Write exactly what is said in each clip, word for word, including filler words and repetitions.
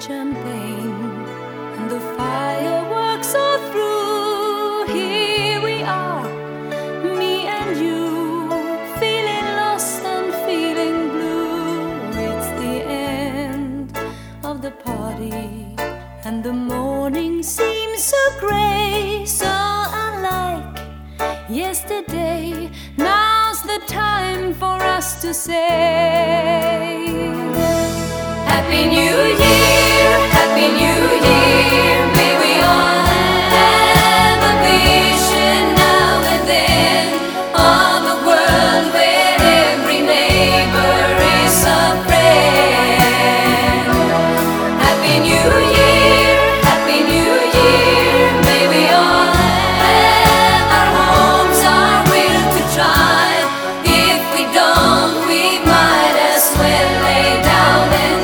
champagne and the fireworks are through. Here we are, me and you, feeling lost and feeling blue. It's the end of the party and the morning seems so grey, so unlike yesterday. Now's the time for us to say Happy New Year, Happy New Year. May we all have a vision now and then of a world where every neighbor is a friend. Happy New Year, Happy New Year. May we all have our homes, our will to try. If we don't, we might as well lay down and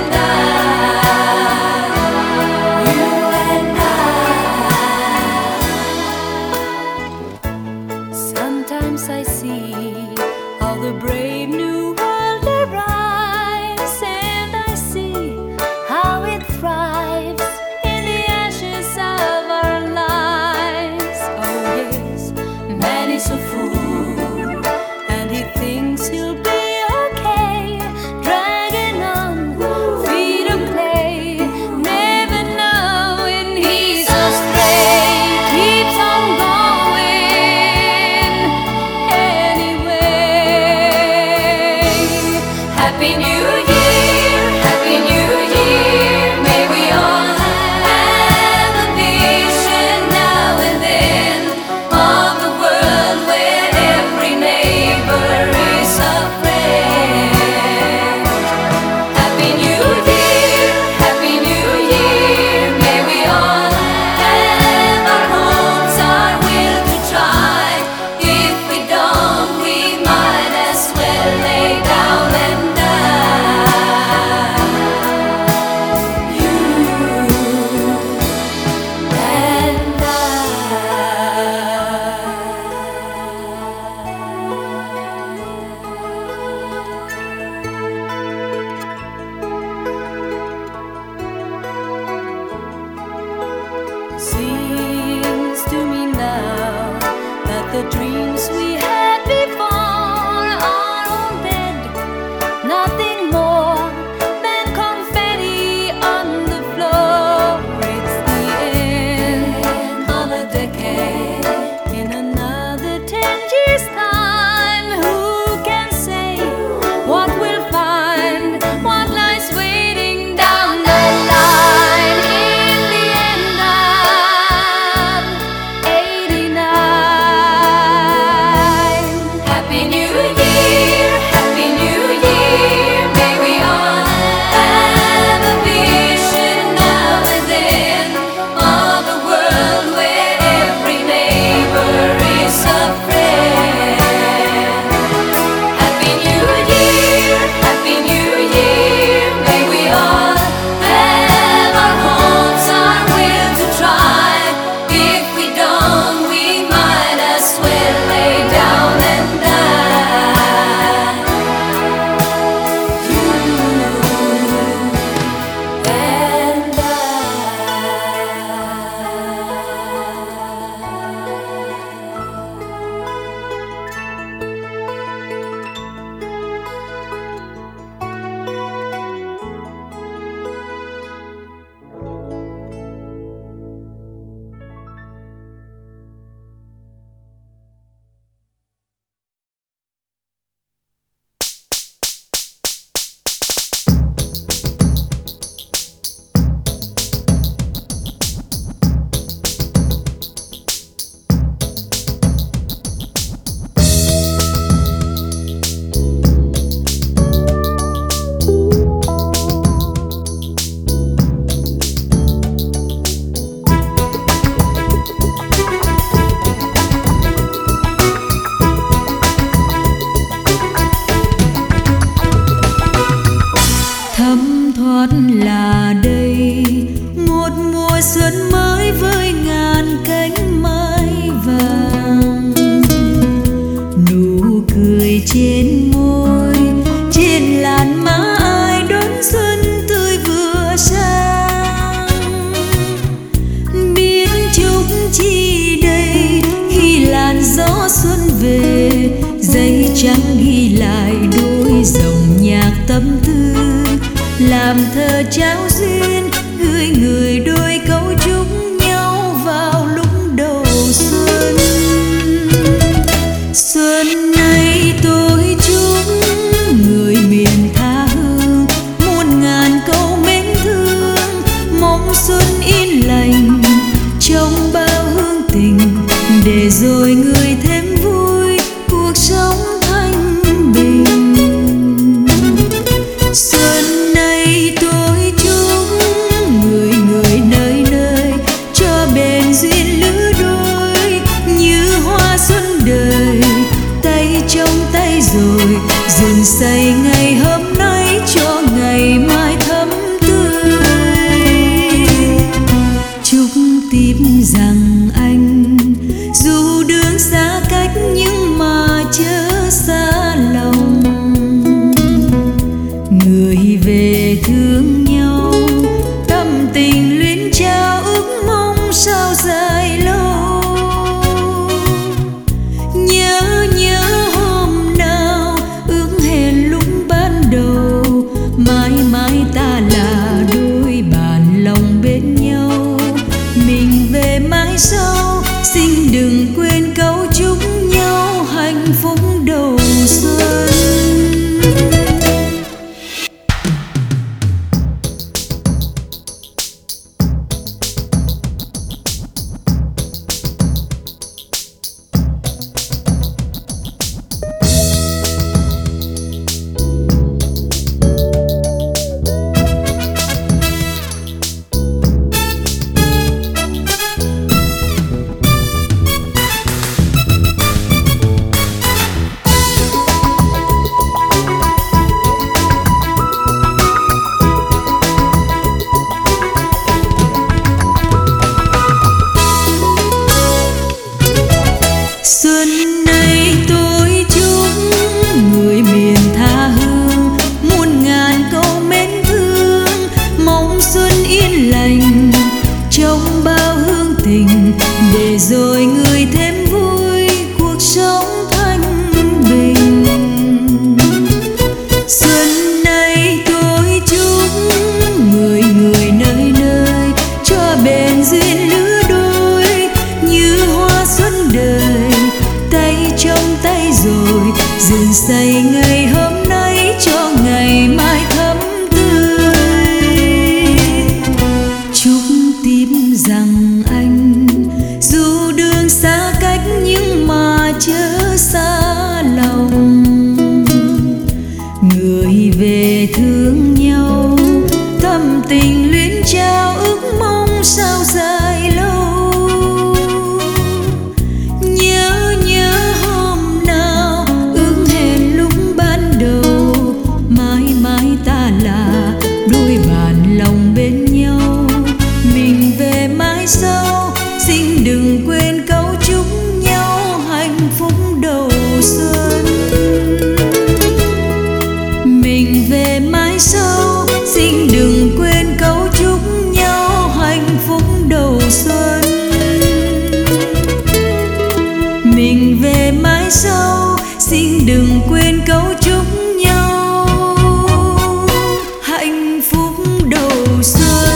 die. You and I. Sometimes I see how the brave new world arrives, and I see how it thrives in the ashes of our lives. Oh yes, man is a fool, and he thinks he'll be okay, dragging on feet of clay, never knowing he's astray. Keeps on going anyway. Happy New Year, Happy New Year. May we all have a vision now and then of a world where every neighbor is a friend. Happy New Year, Happy New Year. May we all have our homes, our will to try. If we don't, we might as well lay down and die. You and I. Seems to me now that the dreams we had before are all dead, nothing more than confetti on the floor. It's the end of a decade. In another ten years' time, who can say what we'll find, what lies waiting down the line? In the end of eighty-nine. Happy New Year, Happy New Year. May we all have a vision now and then of a world where every neighbor is a friend. Happy New Year, Happy New Year. May we all have our homes, our will to try. If we don't, we might as well lay down and die. You and I. Thấm thoát là đây một mùa xuân mới với ngàn cánh mai vàng, nụ cười trên môi, trên làn má ai đón xuân tươi vừa sang. trắng ghi lại đôi dòng nhạc tâm tư, làm thơ trao duyên gửi người đôi câu chúc nhau vào lúc đầu xuân. Xuân này tôi chúc người miền tha hương muôn ngàn câu mến thương, mong xuân yên lành trong bao hương tình, để rồi người thêm vui cuộc sống thanh bình. Xuân này tôi chúc người người nơi nơi cho bền duyên lứa đôi, như hoa xuân đời tay trong tay rồi dừng say ngày hôm nay cho ngày mai thắm tươi. Chúc tiếp rằng anh dù đường xa cách nhưng mà chớ xa lòng, người về thương nhau tâm tình luyến trao ước mong sao dài lâu. Nhớ nhớ hôm nào ước hẹn lúc ban đầu, mãi mãi ta là đôi bàn lòng bên nhau. Mình về mãi sau xin đừng quên câu chúc nhau hạnh phúc đầu xuân. Xuân này tôi chúc người miền tha hương muôn ngàn câu mến thương, mong xuân yên lành trong bao hương tình, để rồi người thêm vui cuộc sống thanh bình. Xuân này tôi chúc người người nơi nơi cho bền duyên lứa đôi, như hoa xuân đời tay trong tay rồi dừng say ngày hôm nay cho ngày mai thắm tươi. Chúc tiếp rằng anh dù đường xa cách nhưng mà chớ xa lòng, người về thương nhau tâm tình luyến trao ước mong sao dài lâu. Nhớ nhớ hôm nào ước hẹn lúc ban đầu, mãi mãi ta là đôi bàn lòng bên nhau. Mình về mãi sau xin đừng quên câu chúc nhau hạnh phúc đầu xuân. Mình về mãi sau xin đừng quên câu chúc nhau hạnh phúc đầu xuân. Mình về mãi sau xin đừng quên câu chúc nhau hạnh phúc đầu xuân.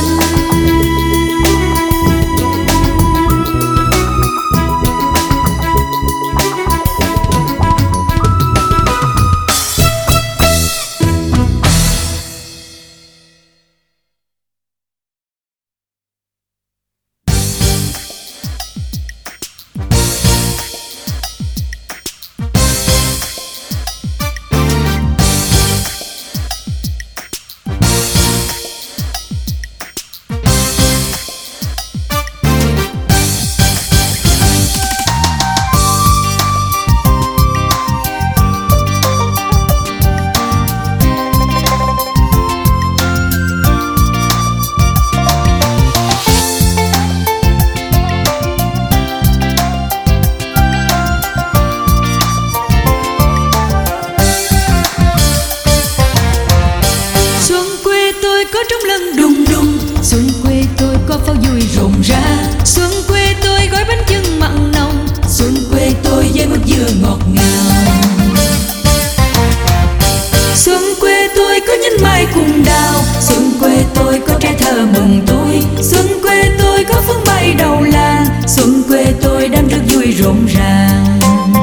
xuân quê tôi với mứt dừa ngọt ngào. mừng tôi. Xuân quê tôi có phấn bay đầu làng, xuân quê tôi đang rất vui rộn ràng.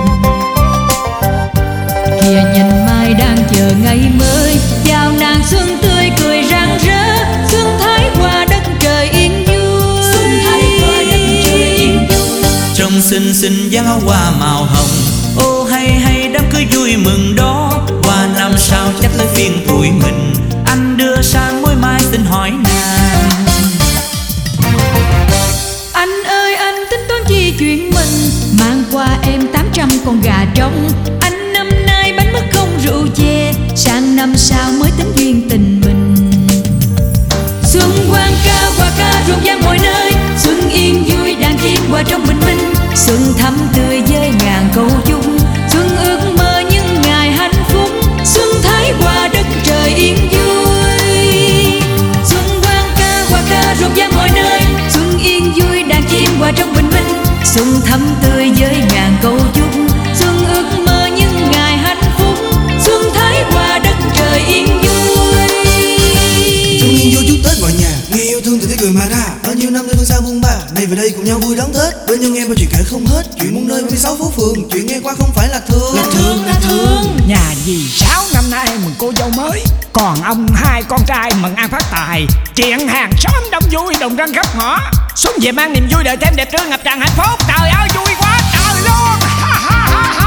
Kìa nhành mai đang chờ ngày mới, chào nàng xuân tươi cười rạng rỡ. Xuân thái qua đất trời yên vui, xuân thái qua đất trời yên vui. Trong xinh xinh dáng áo hoa màu hồng, ô hay hay đám cưới vui mừng đó. Qua năm sau chắc tới phiên tụi mình, anh đưa sang mối mai xin hỏi nàng. Anh ơi anh tính toán chi chuyện mình, mang qua em tám trăm con gà trống. Anh năm nay bánh mứt không rượu chè, sang năm sau mới tính duyên tình mình. Xuân quang ca hoa ca rộn ràng mọi nơi, xuân yên vui đang chim qua trong bình minh. Xuân thắm tươi với ngàn câu chúc, xuân ước mơ những ngày hạnh phúc. Xuân thái qua đất trời yên vui, xuân quang ca hoa ca rộn ràng mọi nơi, xuân yên vui đang chim qua trong bình minh. Xuân thắm tươi với ngàn câu chúc, xuân ước mơ những ngày hạnh phúc. Xuân thái qua đất trời yên vui. Xuân yên vui chúc Tết mọi nhà, nghe yêu thương từ tiếng cười mà ra. Bao nhiêu năm nơi phương xa buông ba, nay về đây cùng nhau vui đón Tết. Bên nhau nghe bao chuyện kể không hết, chuyện muôn nơi ba mươi sáu phố phường. Chuyện nghe qua không phải là thường, là thường, là thường. Nhà dì Sáu năm nay mừng cô dâu mới, còn ông hai con trai mừng an phát tài. Chuyện hàng xóm đông vui đồng rân khắp ngõ, xuân về mang niềm vui đời thêm đẹp tươi ngập tràn hạnh phúc. Trời ơi vui quá trời luôn. Ha, ha, ha, ha.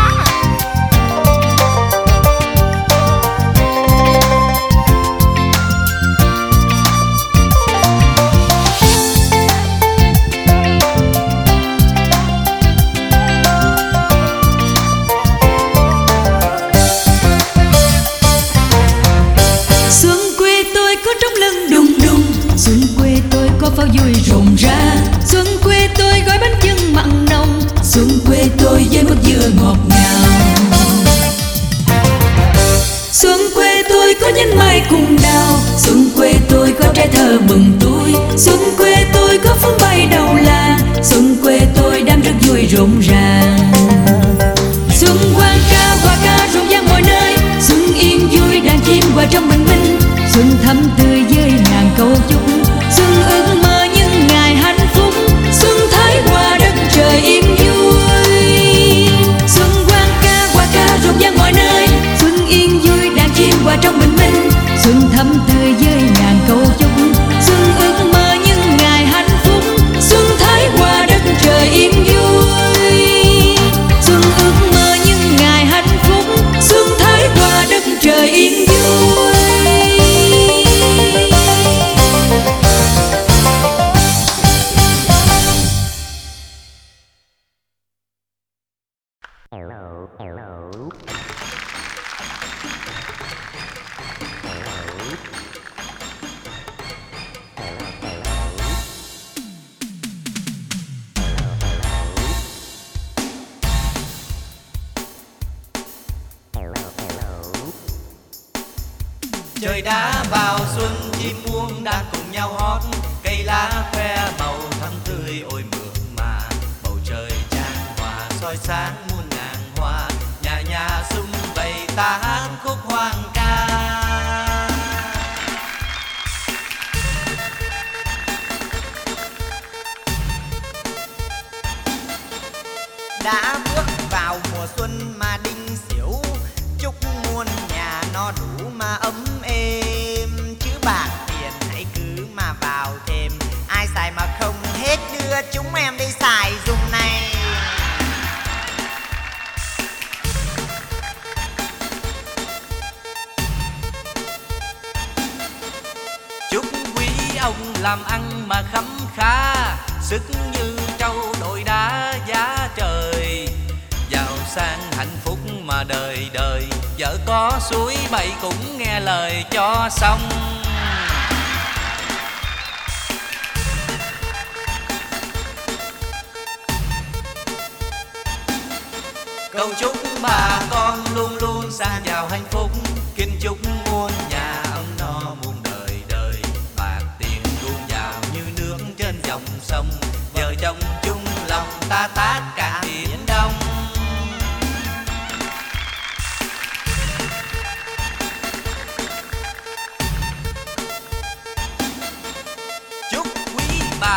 Xuân quê tôi có pháo vui rộn rã, xuân quê tôi gói bánh chưng mặn nồng, xuân quê tôi với mứt dừa ngọt ngào. Xuân quê tôi có nhánh mai cùng đào, xuân quê tôi có trẻ thơ mừng tôi. Xuân quê tôi có phấn bay đầu làng, xuân quê tôi đang rất vui rộn ràng. Xuân quang ca hoa ca rộn ràng mọi nơi, xuân yên vui đang chim qua trong bình minh. Xuân thắm tươi với ngàn câu chúc, xuân ước mơ những ngày hạnh phúc. Xuân thái qua đất trời yên vui, xuân quang ca hoa ca rộn ràng mọi nơi, xuân yên vui đang chim qua trong bình minh. Xuân thắm tươi với ngàn câu chúc, xuân ước mơ những ngày hạnh phúc. Xuân thái qua đất trời yên vui, xuân ước mơ những ngày hạnh phúc. Xuân thái qua đất trời yên vui. Hello, hello. Trời đã vào xuân, chim muông đang cùng nhau hót, cây lá khoe màu thắm tươi ôi mượt mà. Bầu trời tràn hòa soi sáng muôn ngàn hoa, nhà nhà sum vầy ta hát khúc hoang ca. Đã bước vào mùa xuân mà đinh xỉu, chúc muôn nhà no đủ mà ấm êm. Chứ bạc tiền hãy cứ mà vào thêm, ai xài mà không hết đưa chúng em đi xài dùng này. Chúc quý ông làm ăn mà khấm khá, sức như trâu đội đá giá trời. Giàu sang hạnh phúc mà đời đời, vợ có suối bầy cũng nghe lời cho xong. Cầu chúc bà con luôn luôn sang giàu hạnh phúc, kính chúc muôn nhà ấm no muôn đời đời. Bạc tiền luôn giàu như nước trên dòng sông, vợ chồng chung lòng ta tát cả biển Đông.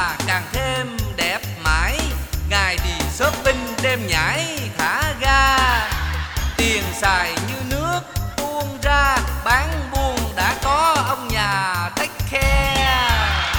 bà càng thêm đẹp mãi. Ngày thì shopping đêm nhảy thả ga, tiền xài như nước tuôn ra, bán buôn đã có ông nhà take care.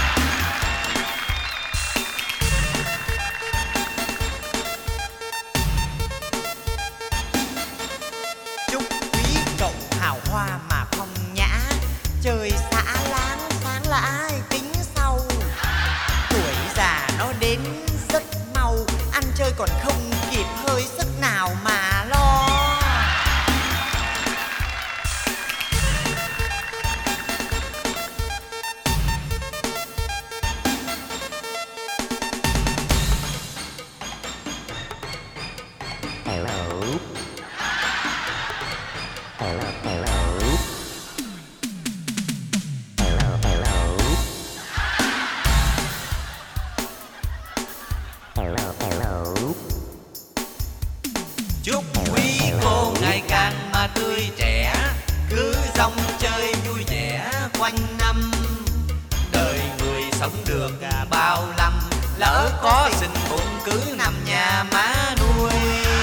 Chúc quý cậu hào hoa mà phong nhã, trời xã láng sáng lãi tính sau. Tuổi già nó đến rất mau, ăn chơi còn không kịp hơi sức nào mà lo. Hello. Hello, hello. Hello, hello. Hello, hello. Chúc quý cô ngày càng mà tươi trẻ, cứ dòng chơi vui vẻ quanh năm. Đời người sống được bao năm, lỡ có sinh bụng cứ nằm nhà má nuôi.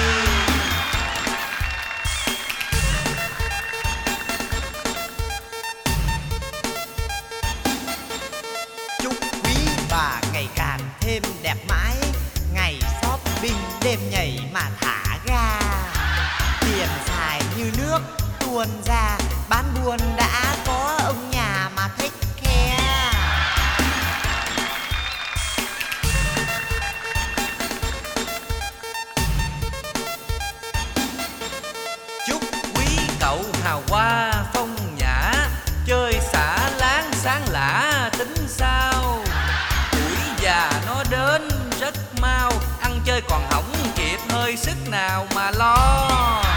Chúc quý bà ngày càng thêm đẹp mãi, ngày shopping đêm nhảy mà thả ga, tiền xài như nước tuôn ra, bán buôn đã có ông nhà mà take care. Chúc quý cậu hào hoa phong nhã, chơi xả láng sáng lả tính sao. Tuổi già nó đến rất mau, ăn chơi còn hỏng kịp hơi sức nào mà lo.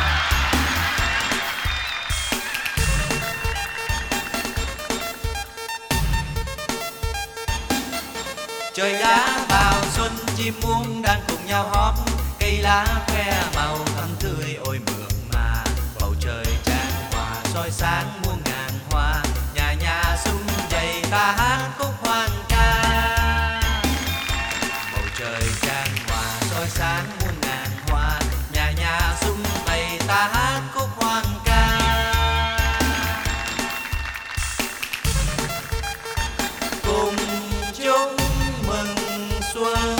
Trời đã vào xuân, chim muông đang cùng nhau hót, cây lá khoe màu thắm tươi ôi mượt mà. Bầu trời tràn hòa soi sáng muôn ngàn hoa, nhà nhà sum vầy ta hát khúc hoan ca. Bầu trời tràn hòa soi sáng muôn ngàn hoa, nhà nhà sum vầy ta hát khúc hoan ca. Cùng chung mừng xuân.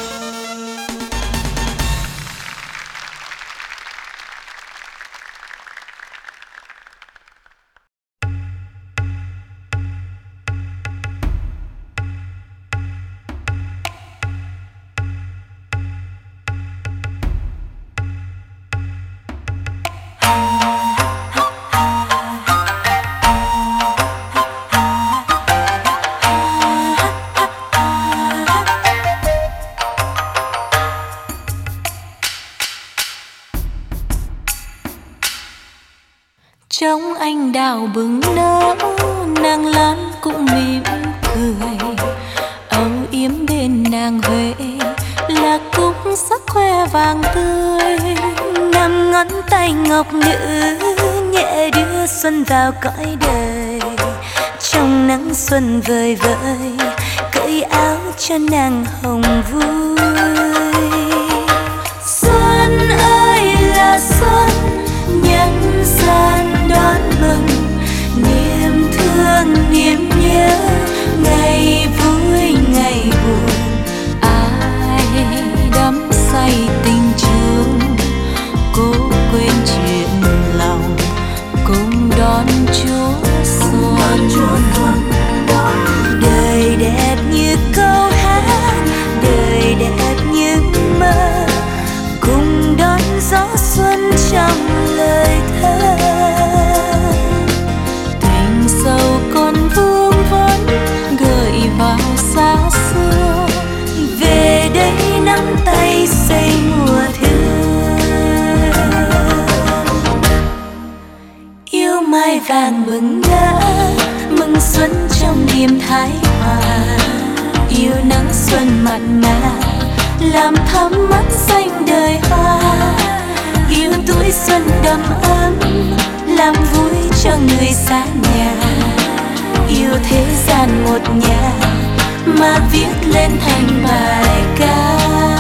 Trông anh đào bừng nở, nàng lan cũng mỉm cười. Âu yếm bên nàng Huệ là cúc sắc khoe vàng tươi. Năm ngón tay ngọc nữ nhẹ đưa xuân vào cõi đời. Trong nắng xuân vời vợi, cởi áo cho nàng hồng vui. Xuân ơi là xuân, nhân gian đón mừng niềm thương niềm nhớ, ngày vui ngày buồn ai đắm say tình trường. Cố quên chuyện lòng cùng đón Chúa xuân. Đời đẹp như câu hát, đời đẹp như mơ, cùng đón gió xuân trong lời thơ. Tình sâu còn vương vấn gợi vào xa xưa, về đây nắm tay xây mùa thương. Yêu mai vàng bừng nở, mừng xuân trong niềm thái hòa. Yêu nắng xuân mặn mà, làm thắm mắt xanh đời hoa. Yêu tuổi xuân đầm ấm, làm vui cho người xa nhà. Yêu thế gian một nhà, mà viết lên thành bài ca.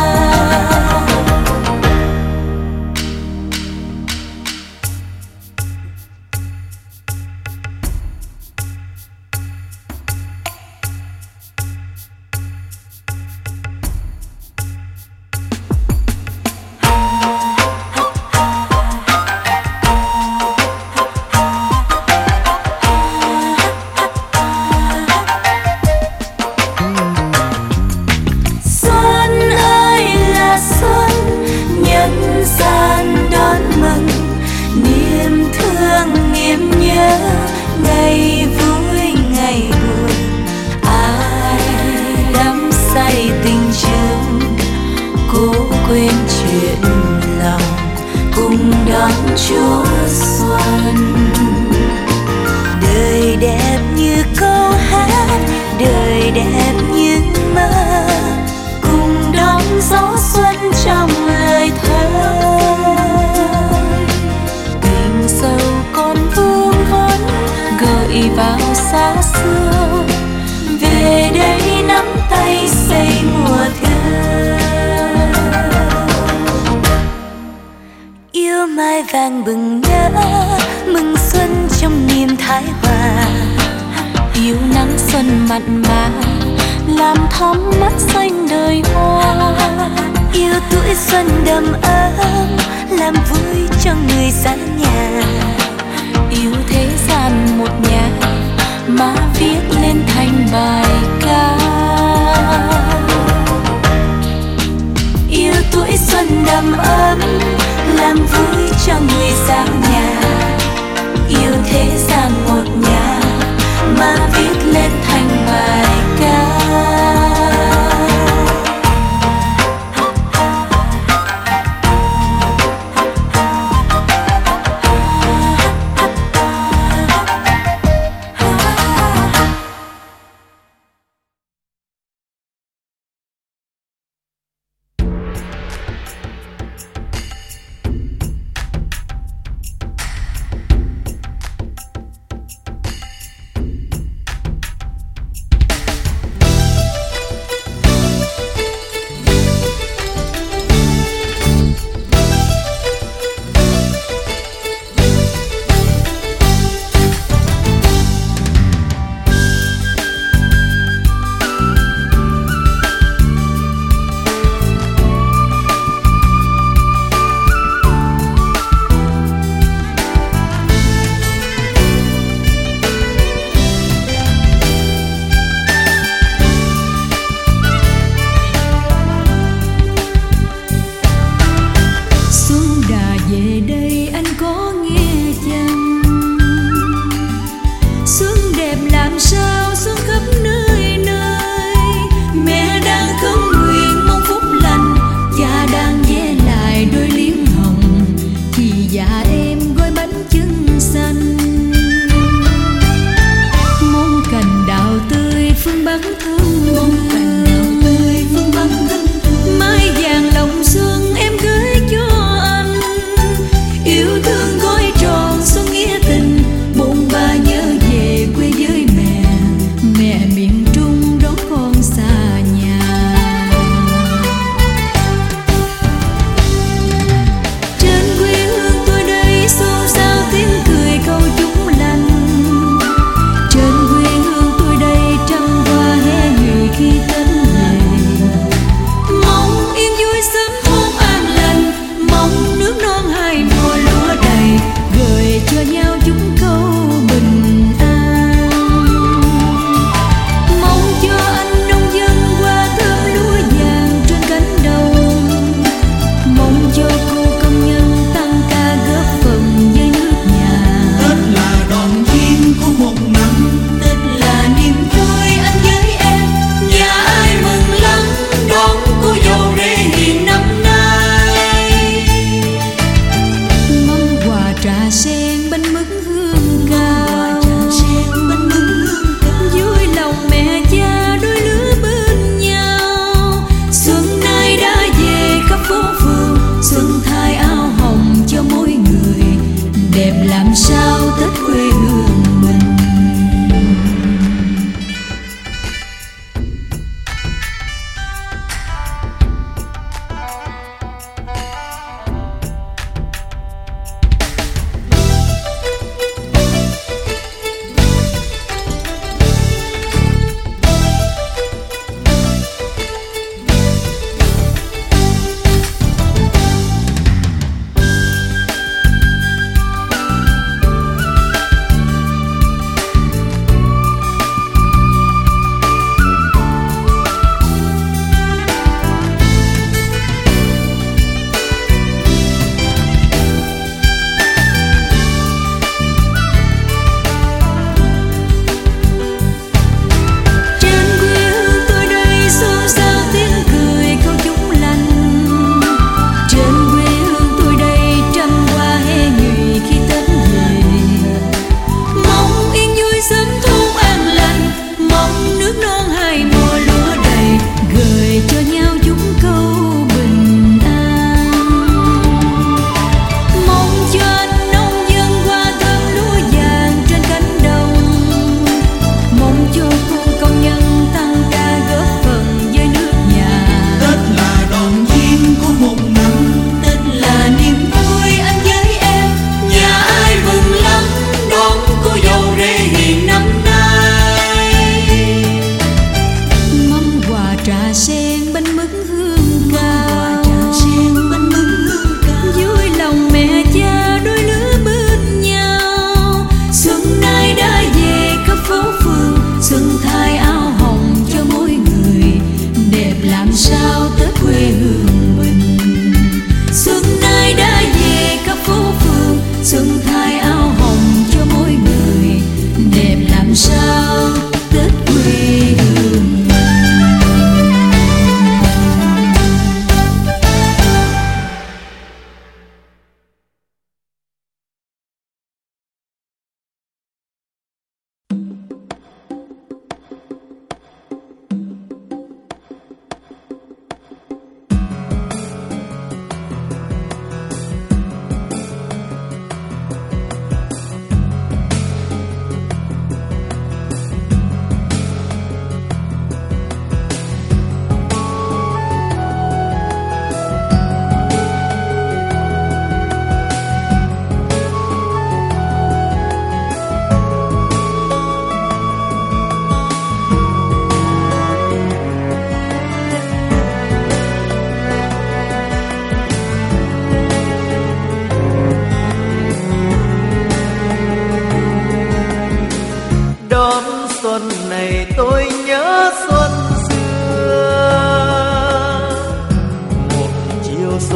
Chúa xuân. Đời đẹp như câu hát, đời đẹp như mơ, cùng đón gió xuân trong lời thơ. Tình sâu còn vương vấn gợi vào xa xưa, về đây nắm tay xây mùa thơ. Yêu mai vàng bừng nhớ, mừng xuân trong niềm thái hòa. Yêu nắng xuân mặn mà, làm thắm mắt xanh đời hoa. Yêu tuổi xuân đầm ấm, làm vui cho người xa nhà. Yêu thế gian một nhà, mà viết lên thành bài ca. Yêu tuổi xuân đầm ấm, làm vui cho người xa nhà. Yêu thế gian một nhà, mà viết lên thành bài ca. Khi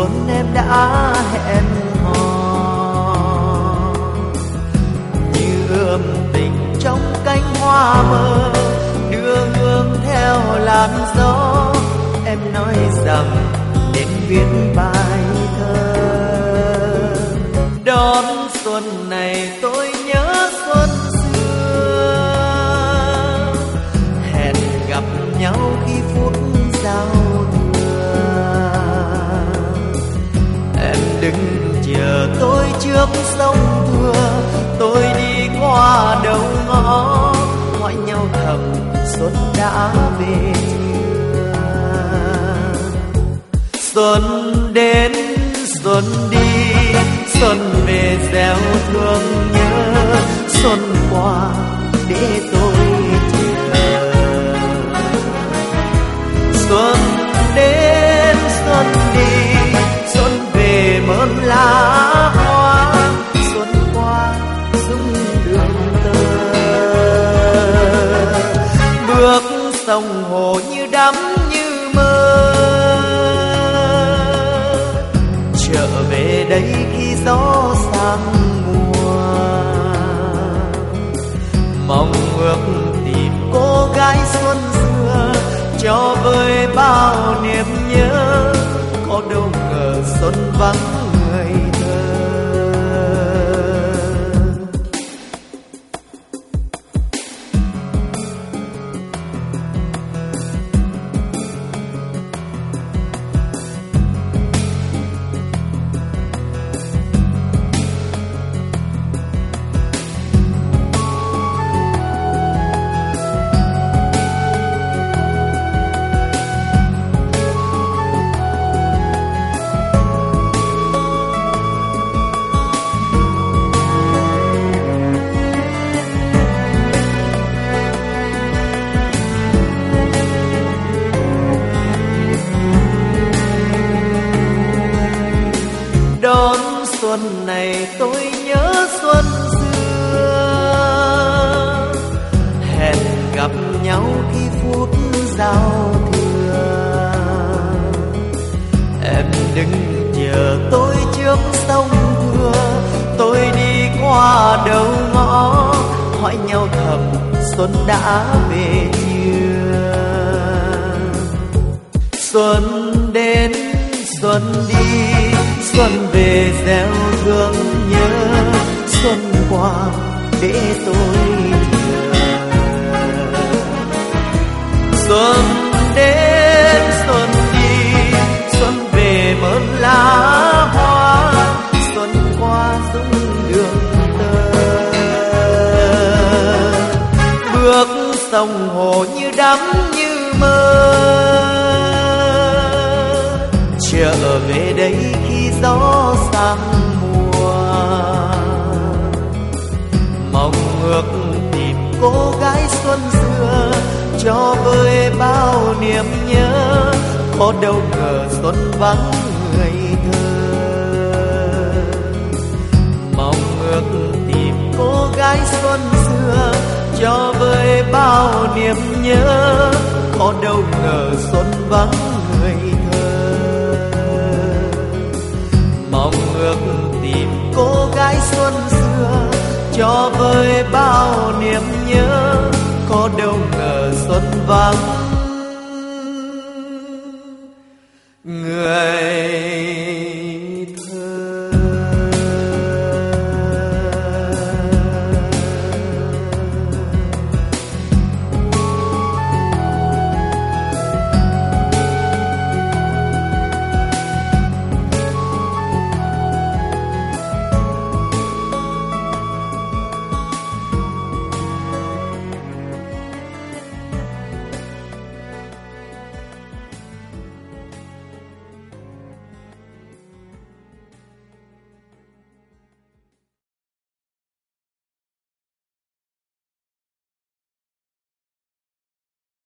xuân em đã hẹn hò, như ươm tình trong cánh hoa mơ, đưa hương theo làn gió. Em nói rằng nên viết bài thơ. Đón xuân này tôi nhớ xuân xưa, hẹn gặp nhau khi phút giao thừa. Em đừng chờ tôi trước sông Thưa, tôi đi qua đầu ngõ, hỏi nhau thầm xuân đã về chưa. Xuân đến xuân đi, xuân về gieo thương nhớ, xuân qua để tôi chờ. Xuân đến xuân đi, xuân về mơn lá hoa, xuân qua dung đường tơ. Bước sông hồ như đắm như mơ, trở về đây khi gió sang mùa. Mong ước tìm cô gái xuân xưa, cho vơi bao niềm nhớ. Có đâu ngờ xuân vắng người thơ. Đón xuân này tôi nhớ xuân xưa, hẹn gặp nhau khi phút giao thừa. Em đừng chờ tôi trước sông Thưa, tôi đi qua đầu ngõ, hỏi nhau thầm xuân đã về chưa. Xuân đến xuân đi, xuân về gieo thương nhớ, xuân qua để tôi chờ. Xuân đến xuân đi, xuân về mơn lá hoa, xuân qua dung đường tơ. Bước sông hồ như đắm như mơ, trở về đây khi gió sang mùa. Mong ước tìm cô gái xuân xưa, cho vơi bao niềm nhớ. Có đâu ngờ xuân vắng người thơ. Mong ước tìm cô gái xuân xưa, cho vơi bao niềm nhớ. Có đâu ngờ xuân vắng người thơ. Mong ước tìm cô gái xuân xưa, cho vơi bao niềm nhớ. Có đâu ngờ xuân vắng người